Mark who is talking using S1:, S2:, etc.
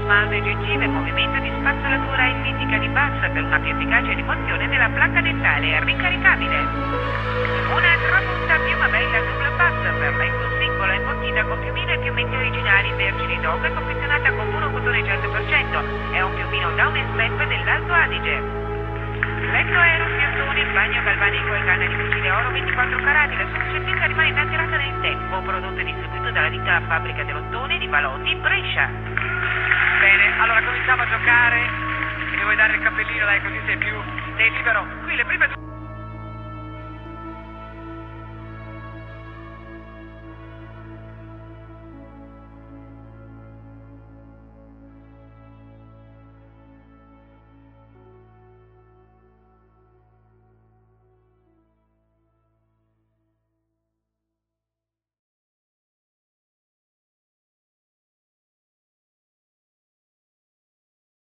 S1: smalto e gengive, movimento di spazzolatura ellittica di bassa per una più efficace rimozione della placca dentale ricaricabile. Una trapunta piuma bella double pass per letto singolo imbottita con piumino e piumetti originali vergini d'oco e confezionata con puro cotone 100%. È un piumino Down & Step dell'Alto Adige. Letto aero fiattoni, bagno galvanico e canna di fucile oro 24 carati. La sua eccellenza rimane inalterata nel tempo. Prodotto e distribuito dalla ditta Fabbrica dell'Ottone di Valotti, Brescia.
S2: Bene, allora cominciamo a giocare. E mi vuoi dare il cappellino, dai, così sei libero. Qui le prime due...